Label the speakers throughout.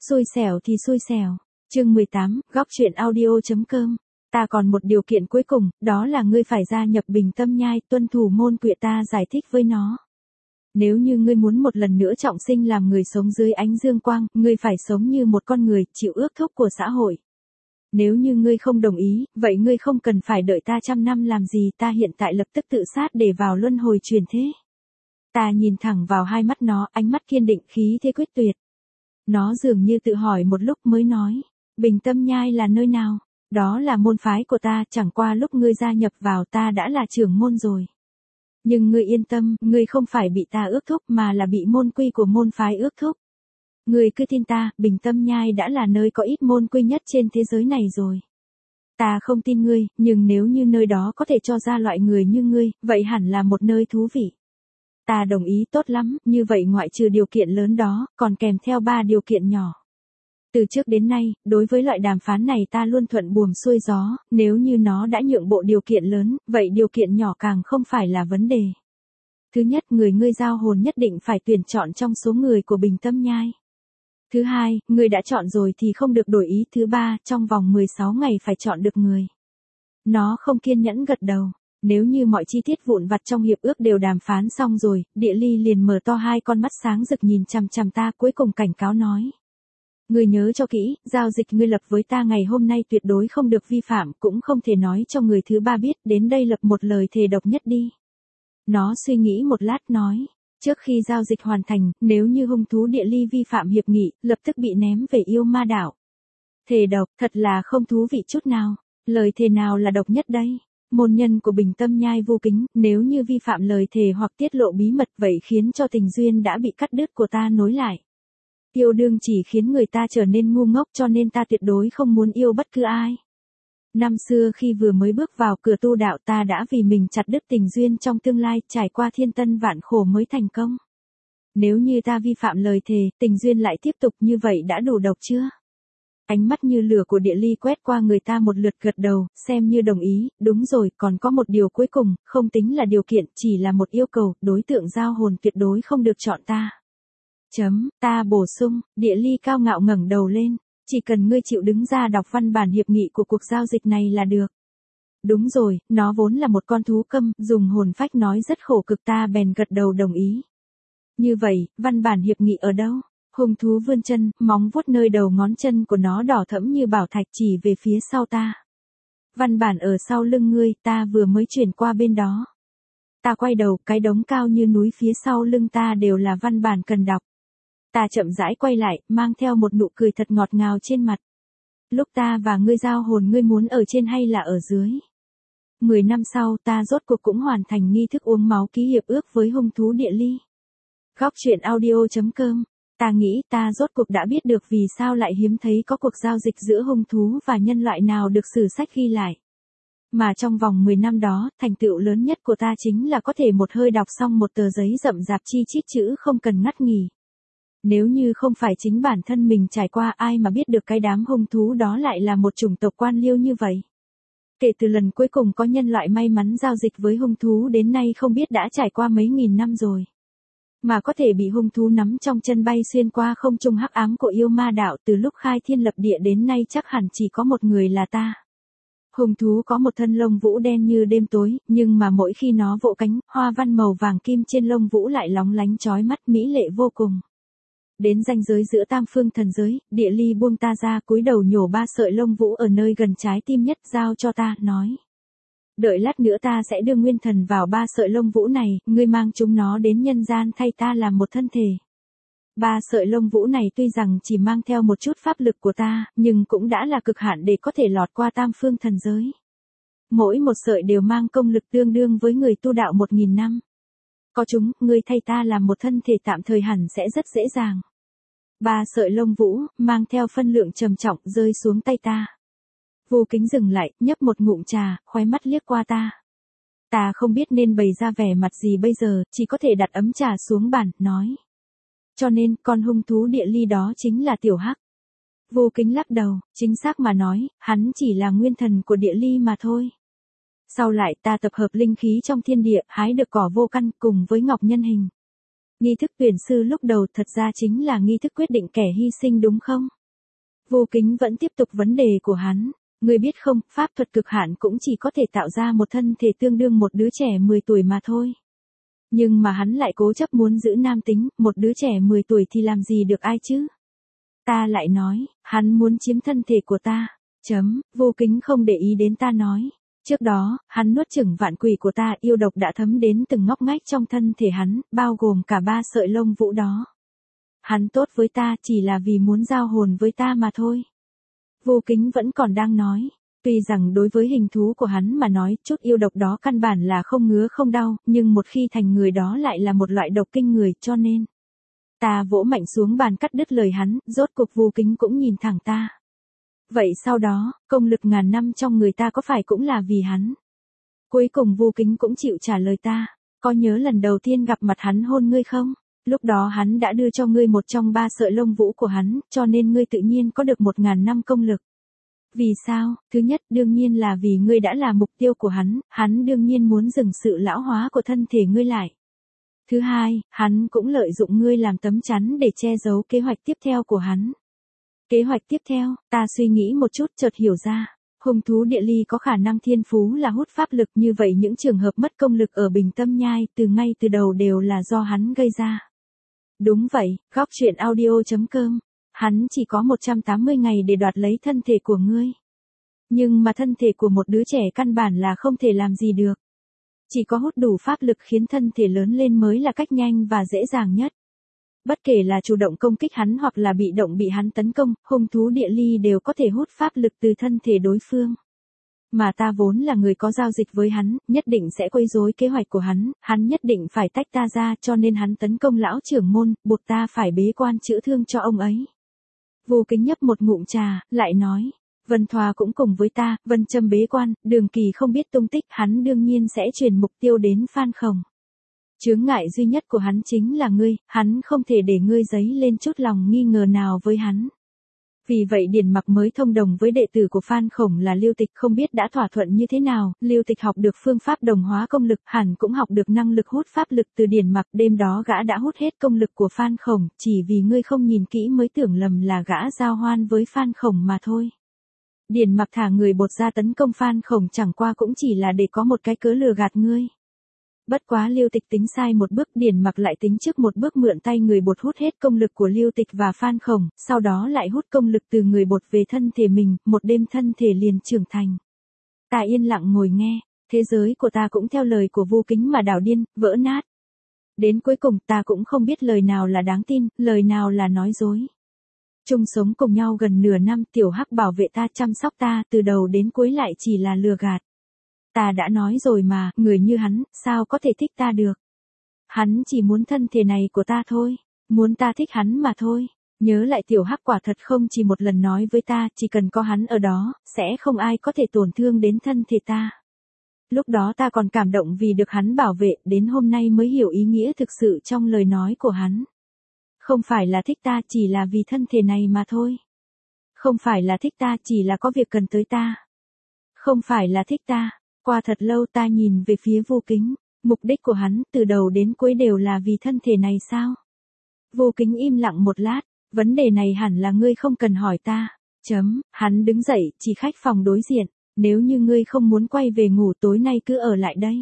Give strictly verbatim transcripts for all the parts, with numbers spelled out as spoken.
Speaker 1: Xui xẻo thì xui xẻo. Chương mười tám, góc truyện audio.com. Ta còn một điều kiện cuối cùng, đó là ngươi phải gia nhập Bình Tâm Nhai, tuân thủ môn quyệ ta giải thích với nó. Nếu như ngươi muốn một lần nữa trọng sinh làm người sống dưới ánh dương quang, ngươi phải sống như một con người, chịu ước thúc của xã hội. Nếu như ngươi không đồng ý, vậy ngươi không cần phải đợi ta trăm năm làm gì, ta hiện tại lập tức tự sát để vào luân hồi truyền thế. Ta nhìn thẳng vào hai mắt nó, ánh mắt kiên định, khí thế quyết tuyệt. Nó dường như tự hỏi một lúc mới nói, Bình Tâm Nhai là nơi nào? Đó là môn phái của ta, chẳng qua lúc ngươi gia nhập vào ta đã là trưởng môn rồi. Nhưng ngươi yên tâm, ngươi không phải bị ta ước thúc mà là bị môn quy của môn phái ước thúc. Ngươi cứ tin ta, Bình Tâm Nhai đã là nơi có ít môn quy nhất trên thế giới này rồi. Ta không tin ngươi, nhưng nếu như nơi đó có thể cho ra loại người như ngươi, vậy hẳn là một nơi thú vị. Ta đồng ý, tốt lắm, như vậy ngoại trừ điều kiện lớn đó, còn kèm theo ba điều kiện nhỏ. Từ trước đến nay, đối với loại đàm phán này ta luôn thuận buồm xuôi gió, nếu như nó đã nhượng bộ điều kiện lớn, vậy điều kiện nhỏ càng không phải là vấn đề. Thứ nhất, người ngươi giao hồn nhất định phải tuyển chọn trong số người của Bình Tâm Nhai. Thứ hai, người đã chọn rồi thì không được đổi ý. Thứ ba, trong vòng mười sáu ngày phải chọn được người. Nó không kiên nhẫn gật đầu. Nếu như mọi chi tiết vụn vặt trong hiệp ước đều đàm phán xong rồi, Địa Ly liền mở to hai con mắt sáng rực nhìn chằm chằm ta, cuối cùng cảnh cáo nói. Ngươi nhớ cho kỹ, giao dịch ngươi lập với ta ngày hôm nay tuyệt đối không được vi phạm, cũng không thể nói cho người thứ ba biết, đến đây lập một lời thề độc nhất đi. Nó suy nghĩ một lát nói, trước khi giao dịch hoàn thành, nếu như hung thú Địa Ly vi phạm hiệp nghị, lập tức bị ném về yêu ma đảo. Thề độc, thật là không thú vị chút nào, lời thề nào là độc nhất đây? Môn nhân của Bình Tâm Nhai Vô Kính, nếu như vi phạm lời thề hoặc tiết lộ bí mật vậy khiến cho tình duyên đã bị cắt đứt của ta nối lại. Yêu đương chỉ khiến người ta trở nên ngu ngốc, cho nên ta tuyệt đối không muốn yêu bất cứ ai. Năm xưa khi vừa mới bước vào cửa tu đạo ta đã vì mình chặt đứt tình duyên trong tương lai, trải qua thiên tân vạn khổ mới thành công. Nếu như ta vi phạm lời thề, tình duyên lại tiếp tục như vậy đã đủ độc chưa? Ánh mắt như lửa của Địa Ly quét qua người ta một lượt, gật đầu, xem như đồng ý. Đúng rồi, còn có một điều cuối cùng, không tính là điều kiện, chỉ là một yêu cầu, đối tượng giao hồn tuyệt đối không được chọn ta. Chấm, ta bổ sung. Địa Ly cao ngạo ngẩng đầu lên, chỉ cần ngươi chịu đứng ra đọc văn bản hiệp nghị của cuộc giao dịch này là được. Đúng rồi, nó vốn là một con thú câm, dùng hồn phách nói rất khổ cực, ta bèn gật đầu đồng ý. Như vậy, văn bản hiệp nghị ở đâu? Hung thú vươn chân, móng vuốt nơi đầu ngón chân của nó đỏ thẫm như bảo thạch chỉ về phía sau ta. Văn bản ở sau lưng ngươi, ta vừa mới chuyển qua bên đó. Ta quay đầu, cái đống cao như núi phía sau lưng ta đều là văn bản cần đọc. Ta chậm rãi quay lại, mang theo một nụ cười thật ngọt ngào trên mặt. Lúc ta và ngươi giao hồn, ngươi muốn ở trên hay là ở dưới? Mười năm sau ta rốt cuộc cũng hoàn thành nghi thức uống máu ký hiệp ước với hung thú Địa Ly. Góc truyện audio.com. Ta nghĩ ta rốt cuộc đã biết được vì sao lại hiếm thấy có cuộc giao dịch giữa hung thú và nhân loại nào được sử sách ghi lại. Mà trong vòng mười năm đó, thành tựu lớn nhất của ta chính là có thể một hơi đọc xong một tờ giấy rậm rạp chi chít chữ không cần ngắt nghỉ. Nếu như không phải chính bản thân mình trải qua, ai mà biết được cái đám hung thú đó lại là một chủng tộc quan liêu như vậy. Kể từ lần cuối cùng có nhân loại may mắn giao dịch với hung thú đến nay không biết đã trải qua mấy nghìn năm rồi. Mà có thể bị hung thú nắm trong chân bay xuyên qua không trung hắc ám của yêu ma đạo từ lúc khai thiên lập địa đến nay chắc hẳn chỉ có một người là ta. Hung thú có một thân lông vũ đen như đêm tối, nhưng mà mỗi khi nó vỗ cánh, hoa văn màu vàng kim trên lông vũ lại lóng lánh chói mắt, mỹ lệ vô cùng. Đến ranh giới giữa tam phương thần giới, Địa Ly buông ta ra, cúi đầu nhổ ba sợi lông vũ ở nơi gần trái tim nhất, giao cho ta, nói. Đợi lát nữa ta sẽ đưa nguyên thần vào ba sợi lông vũ này, ngươi mang chúng nó đến nhân gian thay ta làm một thân thể. Ba sợi lông vũ này tuy rằng chỉ mang theo một chút pháp lực của ta, nhưng cũng đã là cực hạn để có thể lọt qua tam phương thần giới. Mỗi một sợi đều mang công lực tương đương với người tu đạo một nghìn năm. Có chúng, ngươi thay ta làm một thân thể tạm thời hẳn sẽ rất dễ dàng. Ba sợi lông vũ, mang theo phân lượng trầm trọng, rơi xuống tay ta. Vô Kính dừng lại, nhấp một ngụm trà, khóe mắt liếc qua ta. Ta không biết nên bày ra vẻ mặt gì bây giờ, chỉ có thể đặt ấm trà xuống bàn, nói. Cho nên, con hung thú Địa Ly đó chính là Tiểu Hắc. Vô Kính lắc đầu, chính xác mà nói, hắn chỉ là nguyên thần của Địa Ly mà thôi. Sau lại ta tập hợp linh khí trong thiên địa, hái được cỏ vô căn cùng với ngọc nhân hình. Nghi thức tuyển sư lúc đầu thật ra chính là nghi thức quyết định kẻ hy sinh đúng không? Vô Kính vẫn tiếp tục vấn đề của hắn. Ngươi biết không, pháp thuật cực hạn cũng chỉ có thể tạo ra một thân thể tương đương một đứa trẻ mười tuổi mà thôi. Nhưng mà hắn lại cố chấp muốn giữ nam tính, một đứa trẻ mười tuổi thì làm gì được ai chứ? Ta lại nói, hắn muốn chiếm thân thể của ta. Chấm, Vô Kính không để ý đến ta nói. Trước đó, hắn nuốt chửng vạn quỷ của ta, yêu độc đã thấm đến từng ngóc ngách trong thân thể hắn, bao gồm cả ba sợi lông vũ đó. Hắn tốt với ta chỉ là vì muốn giao hồn với ta mà thôi. Vô Kính vẫn còn đang nói. Tuy rằng đối với hình thú của hắn mà nói, chút yêu độc đó căn bản là không ngứa không đau, nhưng một khi thành người đó lại là một loại độc kinh người, cho nên. Ta vỗ mạnh xuống bàn cắt đứt lời hắn, rốt cục Vô Kính cũng nhìn thẳng ta. Vậy sau đó, công lực ngàn năm trong người ta có phải cũng là vì hắn? Cuối cùng Vô Kính cũng chịu trả lời ta. Có nhớ lần đầu tiên gặp mặt hắn hôn ngươi không? Lúc đó hắn đã đưa cho ngươi một trong ba sợi lông vũ của hắn, cho nên ngươi tự nhiên có được một ngàn năm công lực. Vì sao? Thứ nhất đương nhiên là vì ngươi đã là mục tiêu của hắn, hắn đương nhiên muốn dừng sự lão hóa của thân thể ngươi lại. Thứ hai, hắn cũng lợi dụng ngươi làm tấm chắn để che giấu kế hoạch tiếp theo của hắn. Kế hoạch tiếp theo, ta suy nghĩ một chút chợt hiểu ra. Hung thú địa ly có khả năng thiên phú là hút pháp lực, như vậy những trường hợp mất công lực ở Bình Tâm Nhai từ ngay từ đầu đều là do hắn gây ra. Đúng vậy, góc truyện audio chấm com. Hắn chỉ có một trăm tám mươi ngày để đoạt lấy thân thể của ngươi. Nhưng mà thân thể của một đứa trẻ căn bản là không thể làm gì được. Chỉ có hút đủ pháp lực khiến thân thể lớn lên mới là cách nhanh và dễ dàng nhất. Bất kể là chủ động công kích hắn hoặc là bị động bị hắn tấn công, hung thú địa ly đều có thể hút pháp lực từ thân thể đối phương. Mà ta vốn là người có giao dịch với hắn, nhất định sẽ quấy rối kế hoạch của hắn, hắn nhất định phải tách ta ra, cho nên hắn tấn công lão trưởng môn, buộc ta phải bế quan chữa thương cho ông ấy. Vô Kính nhấp một ngụm trà, lại nói, Vân Thoa cũng cùng với ta, Vân Châm bế quan, Đường Kỳ không biết tung tích, hắn đương nhiên sẽ chuyển mục tiêu đến Phan Khổng. Chướng ngại duy nhất của hắn chính là ngươi, hắn không thể để ngươi dấy lên chút lòng nghi ngờ nào với hắn. Vì vậy Điền Mặc mới thông đồng với đệ tử của Phan Khổng là Lưu Tịch, không biết đã thỏa thuận như thế nào, Lưu Tịch học được phương pháp đồng hóa công lực, hẳn cũng học được năng lực hút pháp lực từ Điền Mặc, đêm đó gã đã hút hết công lực của Phan Khổng, chỉ vì ngươi không nhìn kỹ mới tưởng lầm là gã giao hoan với Phan Khổng mà thôi. Điền Mặc thả người bột ra tấn công Phan Khổng chẳng qua cũng chỉ là để có một cái cớ lừa gạt ngươi. Bất quá Lưu Tịch tính sai một bước, Điền Mặc lại tính trước một bước, mượn tay người bột hút hết công lực của Lưu Tịch và Phan Khổng, sau đó lại hút công lực từ người bột về thân thể mình, một đêm thân thể liền trưởng thành. Ta yên lặng ngồi nghe, thế giới của ta cũng theo lời của Vô Kính mà đảo điên, vỡ nát. Đến cuối cùng ta cũng không biết lời nào là đáng tin, lời nào là nói dối. Chung sống cùng nhau gần nửa năm, Tiểu Hắc bảo vệ ta, chăm sóc ta, từ đầu đến cuối lại chỉ là lừa gạt. Ta đã nói rồi mà, người như hắn, sao có thể thích ta được? Hắn chỉ muốn thân thể này của ta thôi, muốn ta thích hắn mà thôi. Nhớ lại Tiểu Hắc quả thật không chỉ một lần nói với ta, chỉ cần có hắn ở đó, sẽ không ai có thể tổn thương đến thân thể ta. Lúc đó ta còn cảm động vì được hắn bảo vệ, đến hôm nay mới hiểu ý nghĩa thực sự trong lời nói của hắn. Không phải là thích ta, chỉ là vì thân thể này mà thôi. Không phải là thích ta, chỉ là có việc cần tới ta. Không phải là thích ta. Qua thật lâu ta nhìn về phía Vô Kính, mục đích của hắn từ đầu đến cuối đều là vì thân thể này sao? Vô Kính im lặng một lát, vấn đề này hẳn là ngươi không cần hỏi ta. Chấm, hắn đứng dậy, chỉ khách phòng đối diện, nếu như ngươi không muốn quay về ngủ tối nay cứ ở lại đây.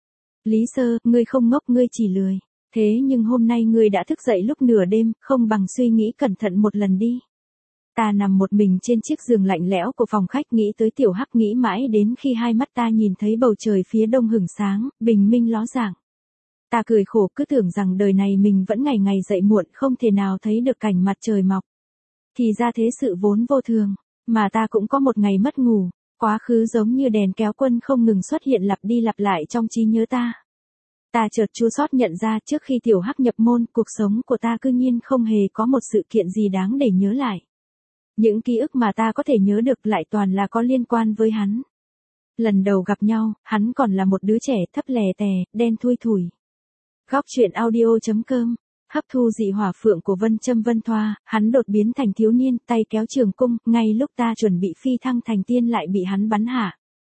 Speaker 1: Lý Sơ, ngươi không ngốc, ngươi chỉ lười. Thế nhưng hôm nay ngươi đã thức dậy lúc nửa đêm, không bằng suy nghĩ cẩn thận một lần đi. Ta nằm một mình trên chiếc giường lạnh lẽo của phòng khách, nghĩ tới Tiểu Hắc, nghĩ mãi đến khi hai mắt ta nhìn thấy bầu trời phía đông hửng sáng, bình minh ló dạng. Ta cười khổ, cứ tưởng rằng đời này mình vẫn ngày ngày dậy muộn, không thể nào thấy được cảnh mặt trời mọc. Thì ra thế sự vốn vô thường, mà ta cũng có một ngày mất ngủ, quá khứ giống như đèn kéo quân không ngừng xuất hiện lặp đi lặp lại trong trí nhớ ta. Ta chợt chua xót nhận ra trước khi Tiểu Hắc nhập môn, cuộc sống của ta cư nhiên không hề có một sự kiện gì đáng để nhớ lại. Những ký ức mà ta có thể nhớ được lại toàn là có liên quan với hắn. Lần đầu gặp nhau, hắn còn là một đứa trẻ thấp lè tè, đen thui thủi. Góc truyện audio chấm com. Hấp thu dị hỏa phượng của Vân Châm Vân Thoa, hắn đột biến thành thiếu niên, tay kéo trường cung, ngay lúc ta chuẩn bị phi thăng thành tiên lại bị hắn bắn hạ.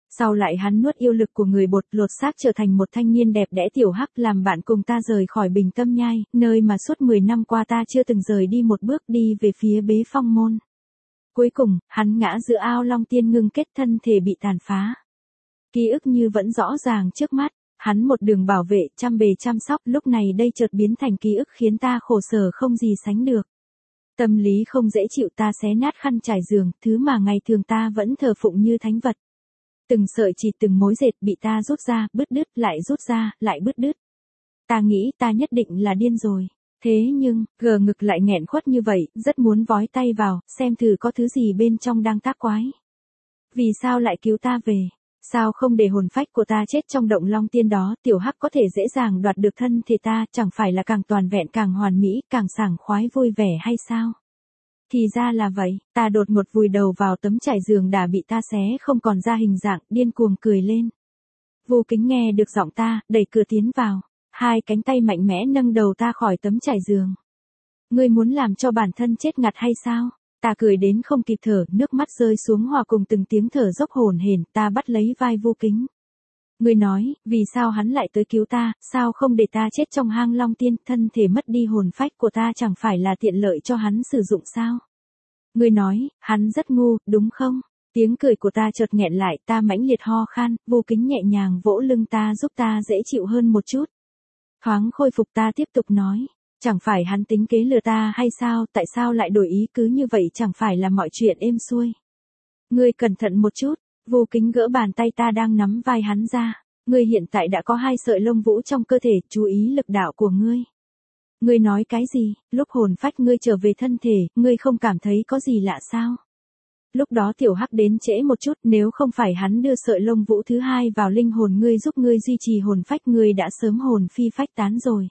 Speaker 1: Sau lại hắn nuốt yêu lực của người bột, lột xác trở thành một thanh niên đẹp đẽ tiểu hắc, làm bạn cùng ta rời khỏi Bình Tâm Nhai, nơi mà suốt mười năm qua ta chưa từng rời đi một bước, đi về phía Bế Phong môn. Cuối cùng, hắn ngã giữa ao Long Tiên ngưng kết, thân thể bị tàn phá. Ký ức như vẫn rõ ràng trước mắt, hắn một đường bảo vệ, chăm bề chăm sóc, lúc này đây chợt biến thành ký ức khiến ta khổ sở không gì sánh được. Tâm lý không dễ chịu, ta xé nát khăn trải giường, thứ mà ngày thường ta vẫn thờ phụng như thánh vật. Từng sợi chỉ từng mối dệt bị ta rút ra, bứt đứt, lại rút ra, lại bứt đứt. Ta nghĩ ta nhất định là điên rồi. Thế nhưng, gờ ngực lại nghẹn khuất như vậy, rất muốn vói tay vào, xem thử có thứ gì bên trong đang tác quái. Vì sao lại cứu ta về? Sao không để hồn phách của ta chết trong động Long Tiên đó, tiểu hắc có thể dễ dàng đoạt được thân thể ta, chẳng phải là càng toàn vẹn, càng hoàn mỹ, càng sảng khoái vui vẻ hay sao? Thì ra là vậy, ta đột ngột vùi đầu vào tấm trải giường đã bị ta xé không còn ra hình dạng, điên cuồng cười lên. Vô Kính nghe được giọng ta, đẩy cửa tiến vào, hai cánh tay mạnh mẽ nâng đầu ta khỏi tấm trải giường. Ngươi muốn làm cho bản thân chết ngạt hay sao? Ta cười đến không kịp thở, nước mắt rơi xuống hòa cùng từng tiếng thở dốc hổn hển, ta bắt lấy vai Vô Kính. Ngươi nói, vì sao hắn lại tới cứu ta, sao không để ta chết trong hang Long Tiên, thân thể mất đi hồn phách của ta chẳng phải là tiện lợi cho hắn sử dụng sao? Ngươi nói, hắn rất ngu, đúng không? Tiếng cười của ta chợt nghẹn lại, ta mãnh liệt ho khan, Vô Kính nhẹ nhàng vỗ lưng ta giúp ta dễ chịu hơn một chút. Thoáng khôi phục, ta tiếp tục nói. Chẳng phải hắn tính kế lừa ta hay sao, tại sao lại đổi ý, cứ như vậy chẳng phải là mọi chuyện êm xuôi. Ngươi cẩn thận một chút, Vô Kính gỡ bàn tay ta đang nắm vai hắn ra. Ngươi hiện tại đã có hai sợi lông vũ trong cơ thể, chú ý lực đạo của ngươi. Ngươi nói cái gì, lúc hồn phách ngươi trở về thân thể, ngươi không cảm thấy có gì lạ sao? Lúc đó tiểu hắc đến trễ một chút, nếu không phải hắn đưa sợi lông vũ thứ hai vào linh hồn ngươi giúp ngươi duy trì hồn phách, ngươi đã sớm hồn phi phách tán rồi.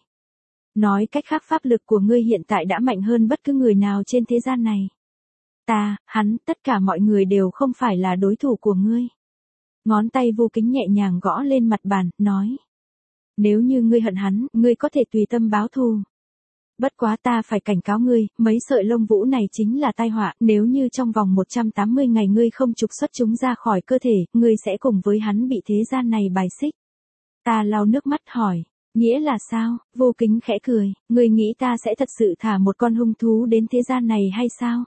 Speaker 1: Nói cách khác, pháp lực của ngươi hiện tại đã mạnh hơn bất cứ người nào trên thế gian này. Ta, hắn, tất cả mọi người đều không phải là đối thủ của ngươi. Ngón tay Vô Kính nhẹ nhàng gõ lên mặt bàn, nói. Nếu như ngươi hận hắn, ngươi có thể tùy tâm báo thù. Bất quá ta phải cảnh cáo ngươi, mấy sợi lông vũ này chính là tai họa, nếu như trong vòng một trăm tám mươi ngày ngươi không trục xuất chúng ra khỏi cơ thể, ngươi sẽ cùng với hắn bị thế gian này bài xích. Ta lau nước mắt hỏi. Nghĩa là sao? Vô Kính khẽ cười, ngươi nghĩ ta sẽ thật sự thả một con hung thú đến thế gian này hay sao?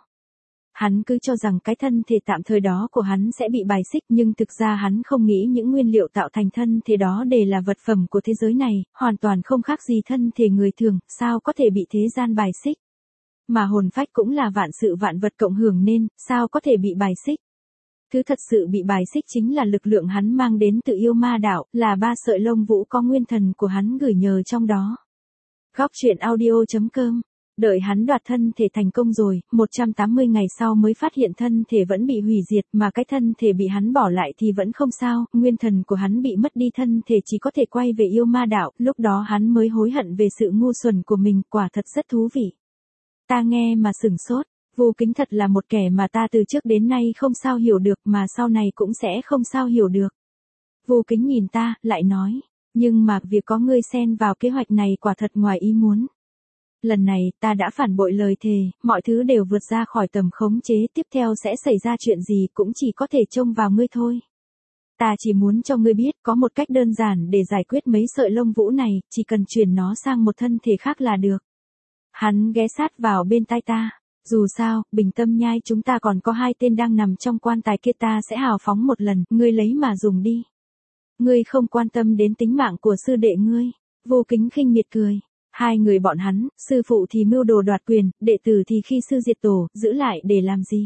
Speaker 1: Hắn cứ cho rằng cái thân thể tạm thời đó của hắn sẽ bị bài xích, nhưng thực ra hắn không nghĩ những nguyên liệu tạo thành thân thể đó đều là vật phẩm của thế giới này, hoàn toàn không khác gì thân thể người thường, sao có thể bị thế gian bài xích? Mà hồn phách cũng là vạn sự vạn vật cộng hưởng nên, sao có thể bị bài xích? Thứ thật sự bị bài xích chính là lực lượng hắn mang đến từ yêu ma đạo, là ba sợi lông vũ có nguyên thần của hắn gửi nhờ trong đó. Góc truyện audio chấm com. Đợi hắn đoạt thân thể thành công rồi, một trăm tám mươi ngày sau mới phát hiện thân thể vẫn bị hủy diệt, mà cái thân thể bị hắn bỏ lại thì vẫn không sao, nguyên thần của hắn bị mất đi, thân thể chỉ có thể quay về yêu ma đạo, lúc đó hắn mới hối hận về sự ngu xuẩn của mình, quả thật rất thú vị. Ta nghe mà sửng sốt. Vô Kính thật là một kẻ mà ta từ trước đến nay không sao hiểu được, mà sau này cũng sẽ không sao hiểu được. Vô Kính nhìn ta, lại nói, nhưng mà việc có ngươi xen vào kế hoạch này quả thật ngoài ý muốn. Lần này, ta đã phản bội lời thề, mọi thứ đều vượt ra khỏi tầm khống chế, tiếp theo sẽ xảy ra chuyện gì cũng chỉ có thể trông vào ngươi thôi. Ta chỉ muốn cho ngươi biết, có một cách đơn giản để giải quyết mấy sợi lông vũ này, chỉ cần chuyển nó sang một thân thể khác là được. Hắn ghé sát vào bên tai ta. Dù sao, Bình Tâm Nhai chúng ta còn có hai tên đang nằm trong quan tài kia, ta sẽ hào phóng một lần, ngươi lấy mà dùng đi. Ngươi không quan tâm đến tính mạng của sư đệ ngươi. Vô Kính khinh miệt cười. Hai người bọn hắn, sư phụ thì mưu đồ đoạt quyền, đệ tử thì khi sư diệt tổ, giữ lại để làm gì?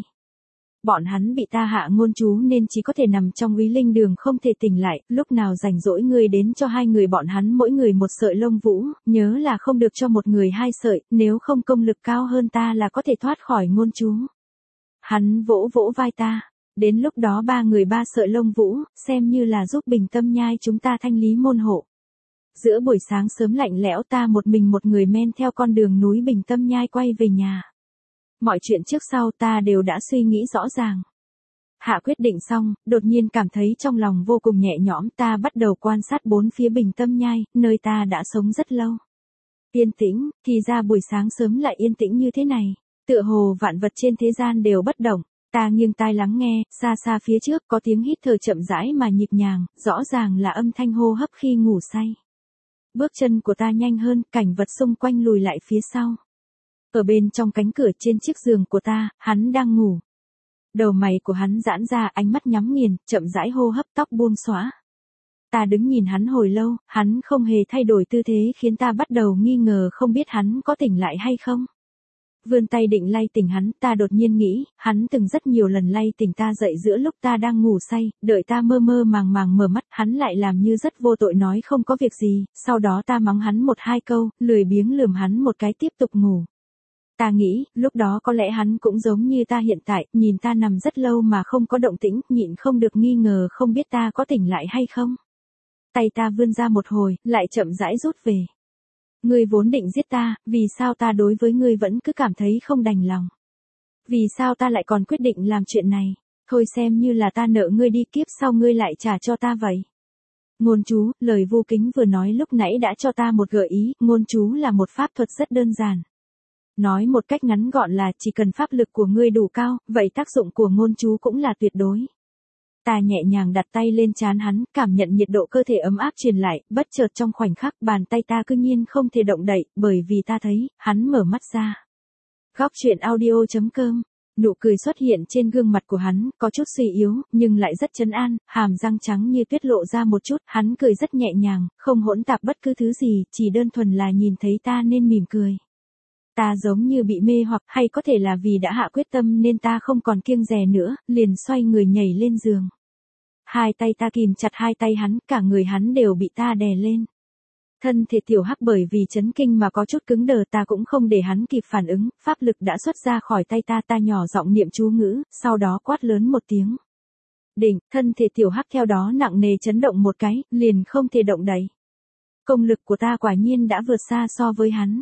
Speaker 1: Bọn hắn bị ta hạ ngôn chú nên chỉ có thể nằm trong úy linh đường không thể tỉnh lại, lúc nào rảnh rỗi ngươi đến cho hai người bọn hắn mỗi người một sợi lông vũ, nhớ là không được cho một người hai sợi, nếu không công lực cao hơn ta là có thể thoát khỏi ngôn chú. Hắn vỗ vỗ vai ta, đến lúc đó ba người ba sợi lông vũ, xem như là giúp Bình Tâm Nhai chúng ta thanh lý môn hộ. Giữa buổi sáng sớm lạnh lẽo, ta một mình một người men theo con đường núi Bình Tâm Nhai quay về nhà. Mọi chuyện trước sau ta đều đã suy nghĩ rõ ràng. Hạ quyết định xong, đột nhiên cảm thấy trong lòng vô cùng nhẹ nhõm, ta bắt đầu quan sát bốn phía Bình Tâm Nhai, nơi ta đã sống rất lâu. Yên tĩnh, thì ra buổi sáng sớm lại yên tĩnh như thế này. Tựa hồ vạn vật trên thế gian đều bất động. Ta nghiêng tai lắng nghe, xa xa phía trước có tiếng hít thở chậm rãi mà nhịp nhàng, rõ ràng là âm thanh hô hấp khi ngủ say. Bước chân của ta nhanh hơn, cảnh vật xung quanh lùi lại phía sau. Ở bên trong cánh cửa trên chiếc giường của ta, hắn đang ngủ. Đầu mày của hắn giãn ra, ánh mắt nhắm nghiền, chậm rãi hô hấp, tóc buông xõa. Ta đứng nhìn hắn hồi lâu, hắn không hề thay đổi tư thế khiến ta bắt đầu nghi ngờ không biết hắn có tỉnh lại hay không. Vươn tay định lay tỉnh hắn, ta đột nhiên nghĩ, hắn từng rất nhiều lần lay tỉnh ta dậy giữa lúc ta đang ngủ say, đợi ta mơ mơ màng màng mở mắt, hắn lại làm như rất vô tội nói không có việc gì, sau đó ta mắng hắn một hai câu, lười biếng lườm hắn một cái tiếp tục ngủ. Ta nghĩ, lúc đó có lẽ hắn cũng giống như ta hiện tại, nhìn ta nằm rất lâu mà không có động tĩnh, nhịn không được nghi ngờ không biết ta có tỉnh lại hay không. Tay ta vươn ra một hồi, lại chậm rãi rút về. Ngươi vốn định giết ta, vì sao ta đối với ngươi vẫn cứ cảm thấy không đành lòng? Vì sao ta lại còn quyết định làm chuyện này? Thôi xem như là ta nợ ngươi đi, kiếp sau ngươi lại trả cho ta vậy. Ngôn chú, lời Vu Kính vừa nói lúc nãy đã cho ta một gợi ý, ngôn chú là một pháp thuật rất đơn giản. Nói một cách ngắn gọn là chỉ cần pháp lực của ngươi đủ cao, vậy tác dụng của ngôn chú cũng là tuyệt đối. Ta nhẹ nhàng đặt tay lên trán hắn, cảm nhận nhiệt độ cơ thể ấm áp truyền lại, bất chợt trong khoảnh khắc bàn tay ta cứ nhiên không thể động đậy, bởi vì ta thấy, hắn mở mắt ra. Góc truyện audio chấm com, nụ cười xuất hiện trên gương mặt của hắn, có chút suy yếu, nhưng lại rất trấn an, hàm răng trắng như tuyết lộ ra một chút, hắn cười rất nhẹ nhàng, không hỗn tạp bất cứ thứ gì, chỉ đơn thuần là nhìn thấy ta nên mỉm cười. Ta giống như bị mê hoặc, hay có thể là vì đã hạ quyết tâm nên ta không còn kiêng dè nữa, liền xoay người nhảy lên giường. Hai tay ta kìm chặt hai tay hắn, cả người hắn đều bị ta đè lên. Thân thể tiểu hắc bởi vì chấn kinh mà có chút cứng đờ, ta cũng không để hắn kịp phản ứng, pháp lực đã xuất ra khỏi tay ta, ta nhỏ giọng niệm chú ngữ, sau đó quát lớn một tiếng. Đỉnh, thân thể tiểu hắc theo đó nặng nề chấn động một cái, liền không thể động đậy. Công lực của ta quả nhiên đã vượt xa so với hắn.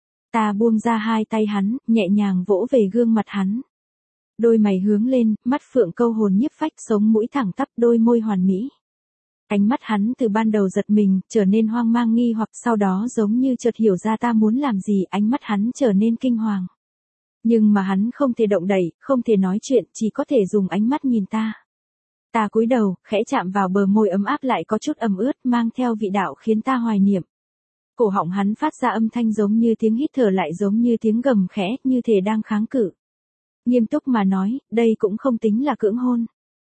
Speaker 1: Ta buông ra hai tay hắn, nhẹ nhàng vỗ về gương mặt hắn. Đôi mày hướng lên, mắt phượng câu hồn nhiếp phách, sống mũi thẳng tắp, đôi môi hoàn mỹ. Ánh mắt hắn từ ban đầu giật mình, trở nên hoang mang nghi hoặc, sau đó giống như chợt hiểu ra ta muốn làm gì, ánh mắt hắn trở nên kinh hoàng. Nhưng mà hắn không thể động đậy, không thể nói chuyện, chỉ có thể dùng ánh mắt nhìn ta. Ta cúi đầu, khẽ chạm vào bờ môi ấm áp lại có chút ẩm ướt, mang theo vị đạo khiến ta hoài niệm. Cổ họng hắn phát ra âm thanh giống như tiếng hít thở lại giống như tiếng gầm khẽ, như thể đang kháng cự. Nghiêm túc mà nói, đây cũng không tính là cưỡng hôn.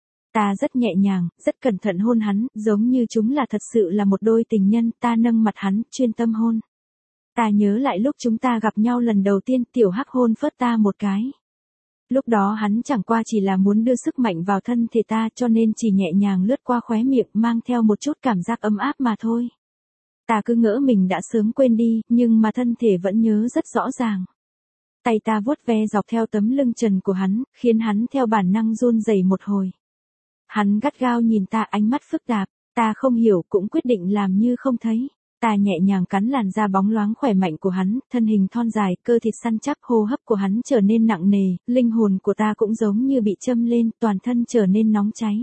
Speaker 1: Ta rất nhẹ nhàng, rất cẩn thận hôn hắn, giống như chúng là thật sự là một đôi tình nhân, ta nâng mặt hắn, chuyên tâm hôn. Ta nhớ lại lúc chúng ta gặp nhau lần đầu tiên, tiểu hắc hôn phớt ta một cái. Lúc đó hắn chẳng qua chỉ là muốn đưa sức mạnh vào thân thể ta cho nên chỉ nhẹ nhàng lướt qua khóe miệng mang theo một chút cảm giác ấm áp mà thôi. Ta cứ ngỡ mình đã sớm quên đi, nhưng mà thân thể vẫn nhớ rất rõ ràng. Tay ta vuốt ve dọc theo tấm lưng trần của hắn, khiến hắn theo bản năng run rẩy một hồi. Hắn gắt gao nhìn ta, ánh mắt phức tạp, ta không hiểu cũng quyết định làm như không thấy. Ta nhẹ nhàng cắn làn da bóng loáng khỏe mạnh của hắn, thân hình thon dài, cơ thịt săn chắc, hô hấp của hắn trở nên nặng nề, linh hồn của ta cũng giống như bị châm lên, toàn thân trở nên nóng cháy.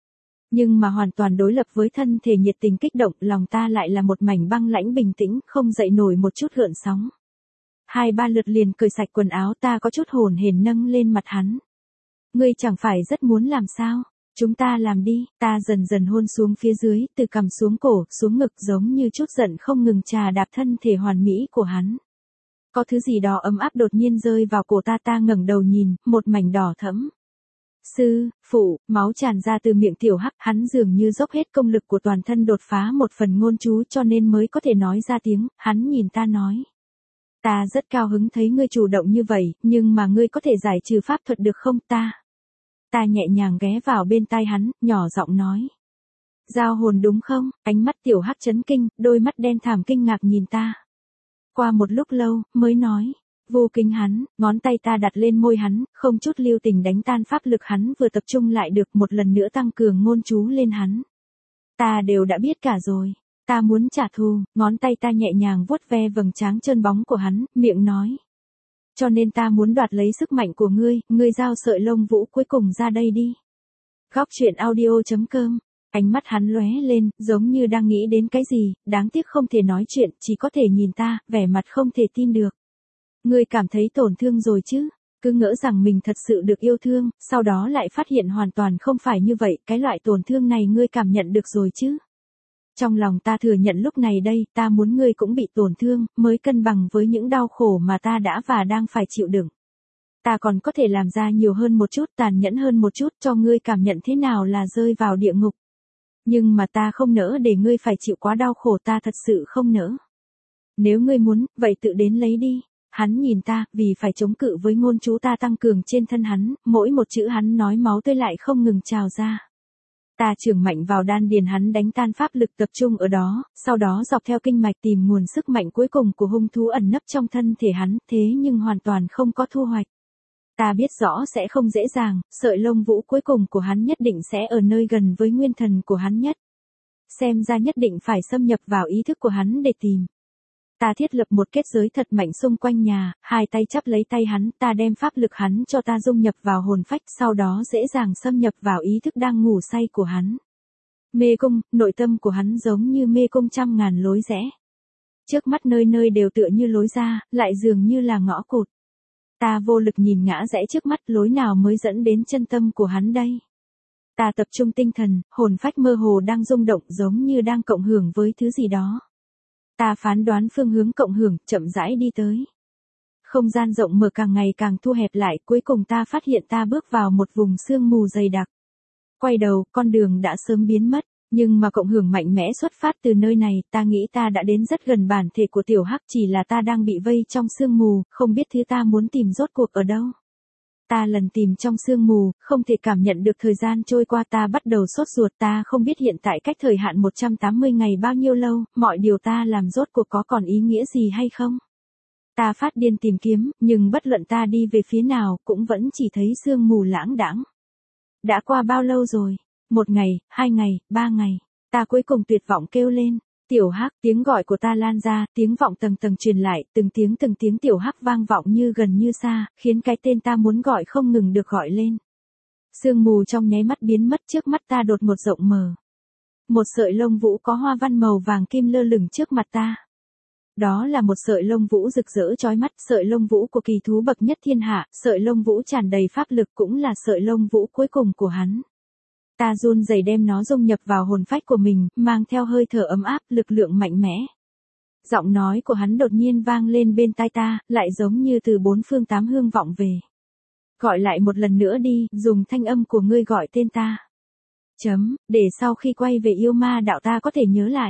Speaker 1: Nhưng mà hoàn toàn đối lập với thân thể nhiệt tình kích động, lòng ta lại là một mảnh băng lãnh bình tĩnh, không dậy nổi một chút gợn sóng. Hai ba lượt liền cởi sạch quần áo, ta có chút hồn hển nâng lên mặt hắn. Ngươi chẳng phải rất muốn làm sao? Chúng ta làm đi, ta dần dần hôn xuống phía dưới, từ cằm xuống cổ, xuống ngực giống như chút giận không ngừng trà đạp thân thể hoàn mỹ của hắn. Có thứ gì đó ấm áp đột nhiên rơi vào cổ ta, ta ngẩng đầu nhìn, một mảnh đỏ thẫm. Sư, phụ, máu tràn ra từ miệng tiểu hắc, hắn dường như dốc hết công lực của toàn thân đột phá một phần ngôn chú cho nên mới có thể nói ra tiếng, hắn nhìn ta nói. Ta rất cao hứng thấy ngươi chủ động như vậy, nhưng mà ngươi có thể giải trừ pháp thuật được không ta? Ta nhẹ nhàng ghé vào bên tai hắn, nhỏ giọng nói. Giao hồn đúng không? Ánh mắt tiểu hắc chấn kinh, đôi mắt đen thẳm kinh ngạc nhìn ta. Qua một lúc lâu, mới nói. Vô Kính hắn, ngón tay ta đặt lên môi hắn, không chút lưu tình đánh tan pháp lực hắn vừa tập trung lại được, một lần nữa tăng cường ngôn chú lên hắn. Ta đều đã biết cả rồi. Ta muốn trả thù, ngón tay ta nhẹ nhàng vuốt ve vầng trán trơn bóng của hắn, miệng nói. Cho nên ta muốn đoạt lấy sức mạnh của ngươi, ngươi giao sợi lông vũ cuối cùng ra đây đi. Góc truyện audio chấm com, ánh mắt hắn lóe lên, giống như đang nghĩ đến cái gì, đáng tiếc không thể nói chuyện, chỉ có thể nhìn ta, vẻ mặt không thể tin được. Ngươi cảm thấy tổn thương rồi chứ? cứ ngỡ rằng mình thật sự được yêu thương, sau đó lại phát hiện hoàn toàn không phải như vậy, cái loại tổn thương này ngươi cảm nhận được rồi chứ. Trong lòng ta thừa nhận lúc này đây, ta muốn ngươi cũng bị tổn thương, mới cân bằng với những đau khổ mà ta đã và đang phải chịu đựng. Ta còn có thể làm ra nhiều hơn một chút, tàn nhẫn hơn một chút, cho ngươi cảm nhận thế nào là rơi vào địa ngục. Nhưng mà ta không nỡ để ngươi phải chịu quá đau khổ, ta thật sự không nỡ. Nếu ngươi muốn, vậy tự đến lấy đi. Hắn nhìn ta, vì phải chống cự với ngôn chú ta tăng cường trên thân hắn, mỗi một chữ hắn nói máu tươi lại không ngừng trào ra. Ta chưởng mạnh vào đan điền hắn đánh tan pháp lực tập trung ở đó, sau đó dọc theo kinh mạch tìm nguồn sức mạnh cuối cùng của hung thú ẩn nấp trong thân thể hắn, thế nhưng hoàn toàn không có thu hoạch. Ta biết rõ sẽ không dễ dàng, sợi lông vũ cuối cùng của hắn nhất định sẽ ở nơi gần với nguyên thần của hắn nhất. Xem ra nhất định phải xâm nhập vào ý thức của hắn để tìm. Ta thiết lập một kết giới thật mạnh xung quanh nhà, hai tay chắp lấy tay hắn, ta đem pháp lực hắn cho ta dung nhập vào hồn phách, sau đó dễ dàng xâm nhập vào ý thức đang ngủ say của hắn. Mê cung, nội tâm của hắn giống như mê cung trăm ngàn lối rẽ. Trước mắt nơi nơi đều tựa như lối ra, lại dường như là ngõ cụt. Ta vô lực nhìn ngã rẽ trước mắt, lối nào mới dẫn đến chân tâm của hắn đây. Ta tập trung tinh thần, hồn phách mơ hồ đang rung động giống như đang cộng hưởng với thứ gì đó. Ta phán đoán phương hướng cộng hưởng, chậm rãi đi tới. Không gian rộng mở càng ngày càng thu hẹp lại, cuối cùng ta phát hiện ta bước vào một vùng sương mù dày đặc. Quay đầu, con đường đã sớm biến mất, nhưng mà cộng hưởng mạnh mẽ xuất phát từ nơi này, ta nghĩ ta đã đến rất gần bản thể của tiểu hắc, chỉ là ta đang bị vây trong sương mù, không biết thứ ta muốn tìm rốt cuộc ở đâu. Ta lần tìm trong sương mù, không thể cảm nhận được thời gian trôi qua, ta bắt đầu sốt ruột, ta không biết hiện tại cách thời hạn một trăm tám mươi ngày bao nhiêu lâu, mọi điều ta làm rốt cuộc có còn ý nghĩa gì hay không. Ta phát điên tìm kiếm, nhưng bất luận ta đi về phía nào, cũng vẫn chỉ thấy sương mù lãng đãng. Đã qua bao lâu rồi? Một ngày, hai ngày, ba ngày, ta cuối cùng tuyệt vọng kêu lên. Tiểu hắc, tiếng gọi của ta lan ra, tiếng vọng tầng tầng truyền lại, từng tiếng từng tiếng tiểu hắc vang vọng như gần như xa, khiến cái tên ta muốn gọi không ngừng được gọi lên. Sương mù trong nháy mắt biến mất, trước mắt ta đột một rộng mở. Một sợi lông vũ có hoa văn màu vàng kim lơ lửng trước mặt ta. Đó là một sợi lông vũ rực rỡ chói mắt, sợi lông vũ của kỳ thú bậc nhất thiên hạ, sợi lông vũ tràn đầy pháp lực, cũng là sợi lông vũ cuối cùng của hắn. Ta run rẩy đem nó dung nhập vào hồn phách của mình, mang theo hơi thở ấm áp, lực lượng mạnh mẽ. Giọng nói của hắn đột nhiên vang lên bên tai ta, lại giống như từ bốn phương tám hướng vọng về. Gọi lại một lần nữa đi, dùng thanh âm của ngươi gọi tên ta. Chấm, để sau khi quay về yêu ma đạo ta có thể nhớ lại.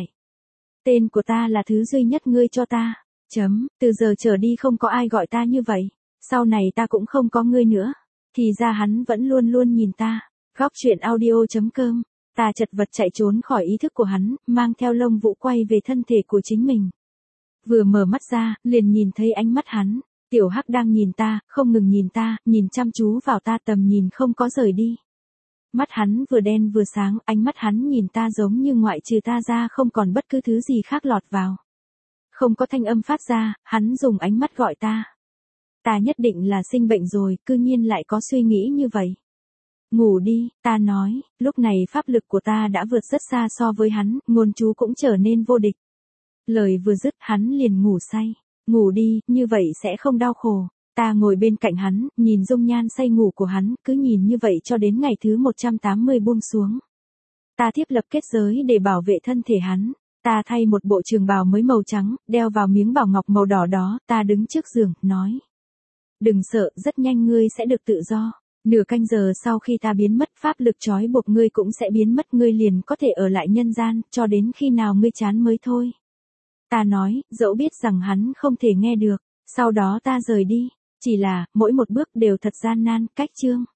Speaker 1: Tên của ta là thứ duy nhất ngươi cho ta. Chấm, từ giờ trở đi không có ai gọi ta như vậy. Sau này ta cũng không có ngươi nữa. Thì ra hắn vẫn luôn luôn nhìn ta. Góc truyện audio chấm com, ta chật vật chạy trốn khỏi ý thức của hắn, mang theo lông vũ quay về thân thể của chính mình. Vừa mở mắt ra, liền nhìn thấy ánh mắt hắn, tiểu hắc đang nhìn ta, không ngừng nhìn ta, nhìn chăm chú vào ta, tầm nhìn không có rời đi. Mắt hắn vừa đen vừa sáng, ánh mắt hắn nhìn ta giống như ngoại trừ ta ra không còn bất cứ thứ gì khác lọt vào. Không có thanh âm phát ra, hắn dùng ánh mắt gọi ta. Ta nhất định là sinh bệnh rồi, cư nhiên lại có suy nghĩ như vậy. Ngủ đi, ta nói, lúc này pháp lực của ta đã vượt rất xa so với hắn, ngôn chú cũng trở nên vô địch. Lời vừa dứt, hắn liền ngủ say. Ngủ đi, như vậy sẽ không đau khổ. Ta ngồi bên cạnh hắn, nhìn dung nhan say ngủ của hắn, cứ nhìn như vậy cho đến ngày thứ một trăm tám mươi buông xuống. Ta thiết lập kết giới để bảo vệ thân thể hắn. Ta thay một bộ trường bào mới màu trắng, đeo vào miếng bảo ngọc màu đỏ đó, ta đứng trước giường, nói. Đừng sợ, rất nhanh ngươi sẽ được tự do. Nửa canh giờ sau khi ta biến mất, pháp lực trói buộc ngươi cũng sẽ biến mất, ngươi liền có thể ở lại nhân gian, cho đến khi nào ngươi chán mới thôi. Ta nói, dẫu biết rằng hắn không thể nghe được, sau đó ta rời đi, chỉ là, mỗi một bước đều thật gian nan, cách chương.